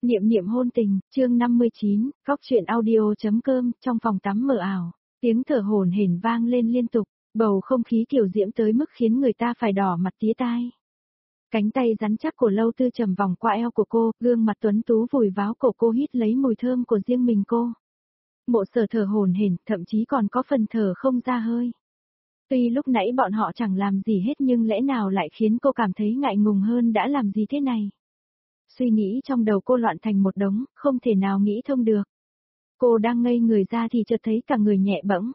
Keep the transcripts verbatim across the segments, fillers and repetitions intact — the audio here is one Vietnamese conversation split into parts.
Niệm niệm hôn tình, chương năm mươi chín, góc truyện audio.com, trong phòng tắm mờ ảo, tiếng thở hổn hển vang lên liên tục, bầu không khí kiểu diễm tới mức khiến người ta phải đỏ mặt tía tai. Cánh tay rắn chắc của Lâu Tư Trầm vòng qua eo của cô, gương mặt tuấn tú vùi vào cổ cô hít lấy mùi thơm của riêng mình cô. Mộ Sở thở hổn hển, thậm chí còn có phần thở không ra hơi. Tuy lúc nãy bọn họ chẳng làm gì hết nhưng lẽ nào lại khiến cô cảm thấy ngại ngùng hơn đã làm gì thế này. Suy nghĩ trong đầu cô loạn thành một đống, không thể nào nghĩ thông được. Cô đang ngây người ra thì chợt thấy cả người nhẹ bẫng.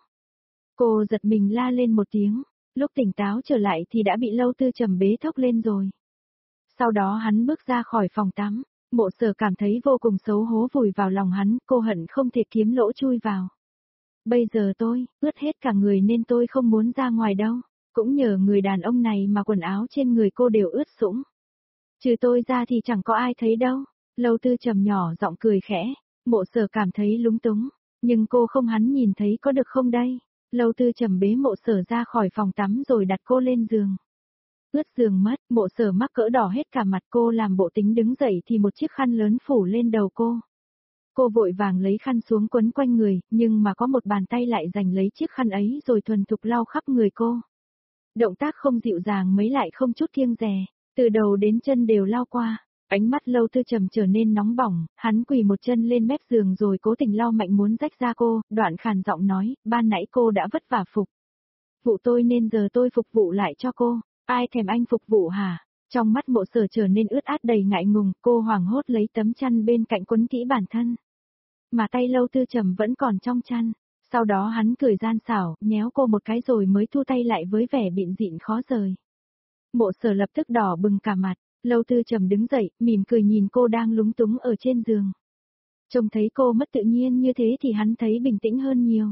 Cô giật mình la lên một tiếng, lúc tỉnh táo trở lại thì đã bị Lâu Tư Trầm bế thốc lên rồi. Sau đó hắn bước ra khỏi phòng tắm, Mộ Sở cảm thấy vô cùng xấu hổ vùi vào lòng hắn, cô hận không thể kiếm lỗ chui vào. Bây giờ tôi, ướt hết cả người nên tôi không muốn ra ngoài đâu, cũng nhờ người đàn ông này mà quần áo trên người cô đều ướt sũng. Trừ tôi ra thì chẳng có ai thấy đâu. Lâu Tư Trầm nhỏ giọng cười khẽ, Mộ Sở cảm thấy lúng túng, nhưng cô không hắn nhìn thấy có được không đây? Lâu Tư Trầm bế Mộ Sở ra khỏi phòng tắm rồi đặt cô lên giường. Ướt giường mất, Mộ Sở mắc cỡ đỏ hết cả mặt, cô làm bộ tính đứng dậy thì một chiếc khăn lớn phủ lên đầu cô. Cô vội vàng lấy khăn xuống quấn quanh người, nhưng mà có một bàn tay lại giành lấy chiếc khăn ấy rồi thuần thục lau khắp người cô. Động tác không dịu dàng mấy lại không chút kiêng dè. Từ đầu đến chân đều lau qua, ánh mắt Lâu Tư Trầm trở nên nóng bỏng, hắn quỳ một chân lên mép giường rồi cố tình lau mạnh muốn rách ra cô, đoạn khàn giọng nói, ban nãy cô đã vất vả phục vụ tôi nên giờ tôi phục vụ lại cho cô, ai thèm anh phục vụ hả? Trong mắt Mộ Sở trở nên ướt át đầy ngại ngùng, cô hoảng hốt lấy tấm chăn bên cạnh quấn kỹ bản thân. Mà tay Lâu Tư Trầm vẫn còn trong chăn, sau đó hắn cười gian xảo, nhéo cô một cái rồi mới thu tay lại với vẻ bịn dịn khó rời. Mộ Sở lập tức đỏ bừng cả mặt, Lâu Tư Trầm đứng dậy, mỉm cười nhìn cô đang lúng túng ở trên giường. Trông thấy cô mất tự nhiên như thế thì hắn thấy bình tĩnh hơn nhiều.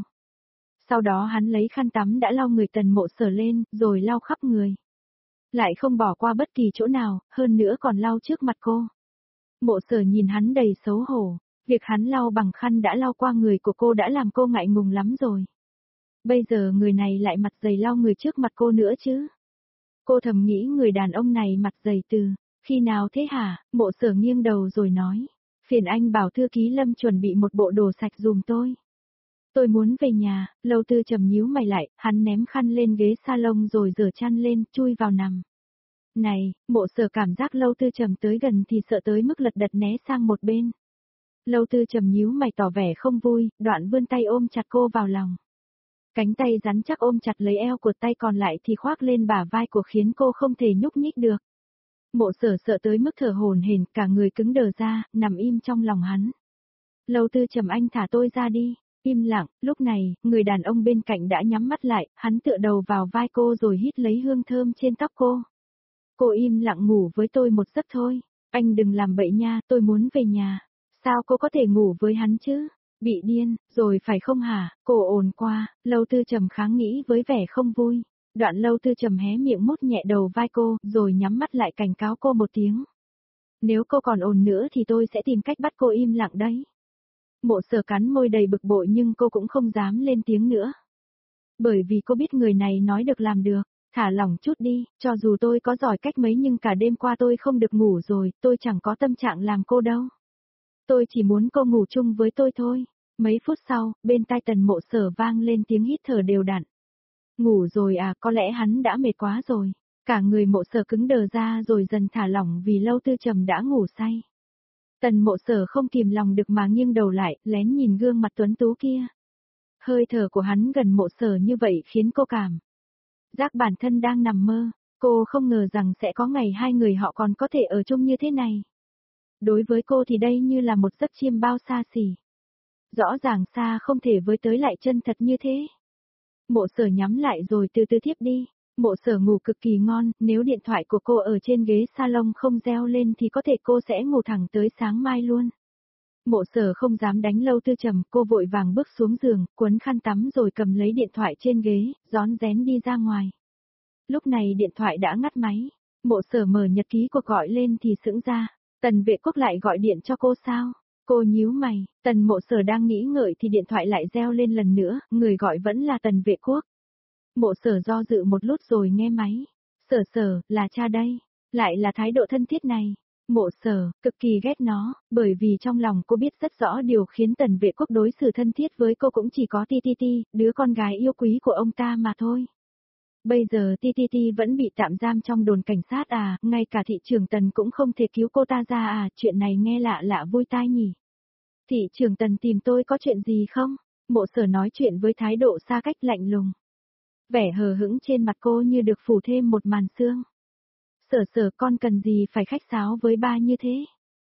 Sau đó hắn lấy khăn tắm đã lau người Tần Mộ Sở lên, rồi lau khắp người. Lại không bỏ qua bất kỳ chỗ nào, hơn nữa còn lau trước mặt cô. Mộ Sở nhìn hắn đầy xấu hổ, việc hắn lau bằng khăn đã lau qua người của cô đã làm cô ngại ngùng lắm rồi. Bây giờ người này lại mặt dày lau người trước mặt cô nữa chứ. Cô thầm nghĩ người đàn ông này mặt dày từ, khi nào thế hả? Mộ Sở nghiêng đầu rồi nói, phiền anh bảo thư ký Lâm chuẩn bị một bộ đồ sạch dùm tôi. Tôi muốn về nhà. Lâu Tư Trầm nhíu mày lại, hắn ném khăn lên ghế salon rồi giở chăn lên, chui vào nằm. Này, Mộ Sở cảm giác Lâu Tư Trầm tới gần thì sợ tới mức lật đật né sang một bên. Lâu Tư Trầm nhíu mày tỏ vẻ không vui, đoạn vươn tay ôm chặt cô vào lòng. Cánh tay rắn chắc ôm chặt lấy eo của tay còn lại thì khoác lên bả vai của khiến cô không thể nhúc nhích được. Mộ Sở sợ tới mức thở hổn hển, cả người cứng đờ ra, nằm im trong lòng hắn. Lâu Tư Trầm anh thả tôi ra đi. Im lặng, lúc này, người đàn ông bên cạnh đã nhắm mắt lại, hắn tựa đầu vào vai cô rồi hít lấy hương thơm trên tóc cô. Cô im lặng ngủ với tôi một giấc thôi. Anh đừng làm bậy nha, tôi muốn về nhà. Sao cô có thể ngủ với hắn chứ? Bị điên, rồi phải không hả? Cô ồn qua, Lâu Tư Trầm kháng nghĩ với vẻ không vui. Đoạn Lâu Tư Trầm hé miệng mút nhẹ đầu vai cô, rồi nhắm mắt lại cảnh cáo cô một tiếng. Nếu cô còn ồn nữa thì tôi sẽ tìm cách bắt cô im lặng đấy. Mộ Sở cắn môi đầy bực bội nhưng cô cũng không dám lên tiếng nữa. Bởi vì cô biết người này nói được làm được, thả lỏng chút đi, cho dù tôi có giỏi cách mấy nhưng cả đêm qua tôi không được ngủ rồi, tôi chẳng có tâm trạng làm cô đâu. Tôi chỉ muốn cô ngủ chung với tôi thôi. Mấy phút sau, bên tai Tần Mộ Sở vang lên tiếng hít thở đều đặn. Ngủ rồi à, có lẽ hắn đã mệt quá rồi. Cả người Mộ Sở cứng đờ ra rồi dần thả lỏng vì Lâu Tư Trầm đã ngủ say. Tần Mộ Sở không kìm lòng được mà nghiêng đầu lại, lén nhìn gương mặt tuấn tú kia. Hơi thở của hắn gần Mộ Sở như vậy khiến cô cảm giác bản thân đang nằm mơ. Cô không ngờ rằng sẽ có ngày hai người họ còn có thể ở chung như thế này. Đối với cô thì đây như là một giấc chiêm bao xa xỉ. Rõ ràng xa không thể với tới lại chân thật như thế. Mộ Sở nhắm lại rồi từ từ thiếp đi. Mộ Sở ngủ cực kỳ ngon, nếu điện thoại của cô ở trên ghế salon không reo lên thì có thể cô sẽ ngủ thẳng tới sáng mai luôn. Mộ Sở không dám đánh Lâu Tư Trầm, cô vội vàng bước xuống giường, quấn khăn tắm rồi cầm lấy điện thoại trên ghế, rón rén đi ra ngoài. Lúc này điện thoại đã ngắt máy, Mộ Sở mở nhật ký cuộc gọi lên thì sững ra, Tần Vệ Quốc lại gọi điện cho cô sao? Cô nhíu mày, Tần Mộ Sở đang nghĩ ngợi thì điện thoại lại reo lên lần nữa, người gọi vẫn là Tần Vệ Quốc. Mộ Sở do dự một lúc rồi nghe máy. Sở Sở, là cha đây. Lại là thái độ thân thiết này. Mộ Sở, cực kỳ ghét nó, bởi vì trong lòng cô biết rất rõ điều khiến Tần Vệ Quốc đối xử thân thiết với cô cũng chỉ có Ti Ti Ti, đứa con gái yêu quý của ông ta mà thôi. Bây giờ Ti Ti Ti vẫn bị tạm giam trong đồn cảnh sát à, ngay cả thị trưởng Tần cũng không thể cứu cô ta ra à, chuyện này nghe lạ lạ vui tai nhỉ. Thị trưởng Tần tìm tôi có chuyện gì không? Mộ Sở nói chuyện với thái độ xa cách lạnh lùng. Vẻ hờ hững trên mặt cô như được phủ thêm một màn sương. Sở Sở, con cần gì phải khách sáo với ba như thế?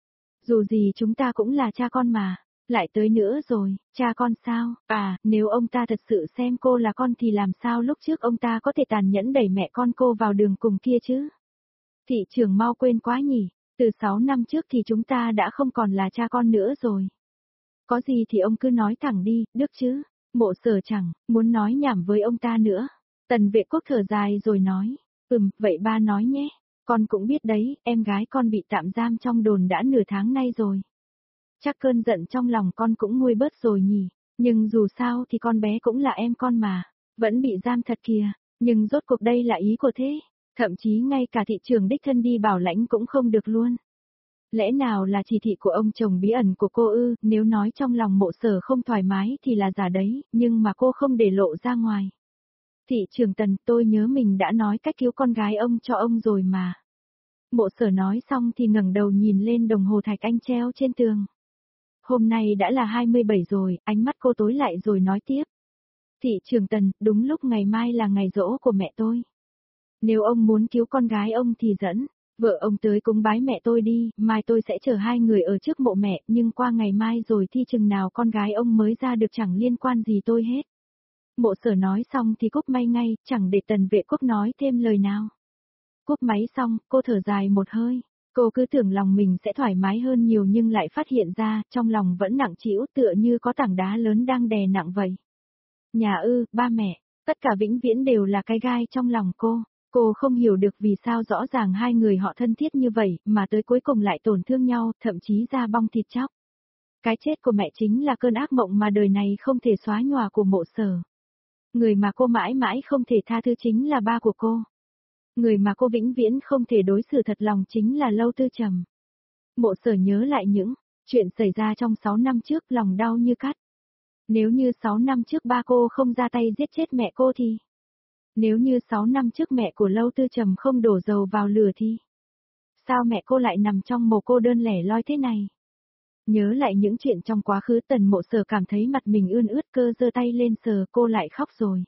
Dù gì chúng ta cũng là cha con mà. Lại tới nữa rồi, cha con sao? À, nếu ông ta thật sự xem cô là con thì làm sao lúc trước ông ta có thể tàn nhẫn đẩy mẹ con cô vào đường cùng kia chứ? Thị trưởng mau quên quá nhỉ, từ sáu năm trước thì chúng ta đã không còn là cha con nữa rồi. Có gì thì ông cứ nói thẳng đi, được chứ? Mộ Sở chẳng muốn nói nhảm với ông ta nữa. Tần Vệ Quốc thở dài rồi nói, ừm, vậy ba nói nhé. Con cũng biết đấy, em gái con bị tạm giam trong đồn đã nửa tháng nay rồi. Chắc cơn giận trong lòng con cũng nguôi bớt rồi nhỉ, nhưng dù sao thì con bé cũng là em con mà, vẫn bị giam thật kìa, nhưng rốt cuộc đây là ý của thế, thậm chí ngay cả thị trường đích thân đi bảo lãnh cũng không được luôn. Lẽ nào là chỉ thị của ông chồng bí ẩn của cô ư, nếu nói trong lòng Mộ Sở không thoải mái thì là giả đấy, nhưng mà cô không để lộ ra ngoài. Thị trường Tần, tôi nhớ mình đã nói cách cứu con gái ông cho ông rồi mà. Mộ Sở nói xong thì ngẩng đầu nhìn lên đồng hồ thạch anh treo trên tường. Hôm nay đã là hai mươi bảy rồi, ánh mắt cô tối lại rồi nói tiếp. Thị trường Tần, đúng lúc ngày mai là ngày giỗ của mẹ tôi. Nếu ông muốn cứu con gái ông thì dẫn vợ ông tới cúng bái mẹ tôi đi, mai tôi sẽ chở hai người ở trước mộ mẹ, nhưng qua ngày mai rồi thì chừng nào con gái ông mới ra được chẳng liên quan gì tôi hết. Mộ Sở nói xong thì cúp may ngay, chẳng để Tần Vệ Quốc nói thêm lời nào. Cúp máy xong, cô thở dài một hơi. Cô cứ tưởng lòng mình sẽ thoải mái hơn nhiều nhưng lại phát hiện ra, trong lòng vẫn nặng trĩu tựa như có tảng đá lớn đang đè nặng vậy. Nhà ư, ba mẹ, tất cả vĩnh viễn đều là cái gai trong lòng cô. Cô không hiểu được vì sao rõ ràng hai người họ thân thiết như vậy, mà tới cuối cùng lại tổn thương nhau, thậm chí ra bong thịt chóc. Cái chết của mẹ chính là cơn ác mộng mà đời này không thể xóa nhòa của Mộ Sở. Người mà cô mãi mãi không thể tha thứ chính là ba của cô. Người mà cô vĩnh viễn không thể đối xử thật lòng chính là Lâu Tư Trầm. Mộ Sở nhớ lại những chuyện xảy ra trong sáu năm trước, lòng đau như cắt. Nếu như sáu năm trước ba cô không ra tay giết chết mẹ cô thì... Nếu như sáu năm trước mẹ của Lâu Tư Trầm không đổ dầu vào lửa thì... Sao mẹ cô lại nằm trong mồ cô đơn lẻ loi thế này? Nhớ lại những chuyện trong quá khứ, Tần Mộ Sở cảm thấy mặt mình ươn ướt, cơ giơ tay lên sờ, cô lại khóc rồi.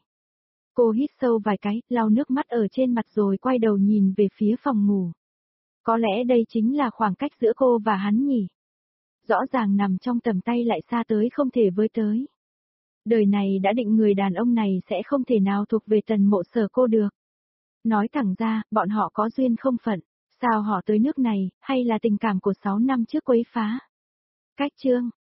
Cô hít sâu vài cái, lau nước mắt ở trên mặt rồi quay đầu nhìn về phía phòng ngủ. Có lẽ đây chính là khoảng cách giữa cô và hắn nhỉ. Rõ ràng nằm trong tầm tay lại xa tới không thể với tới. Đời này đã định người đàn ông này sẽ không thể nào thuộc về Tần Mộ Sở cô được. Nói thẳng ra, bọn họ có duyên không phận, sao họ tới nước này, hay là tình cảm của sáu năm trước quấy phá. Cách chương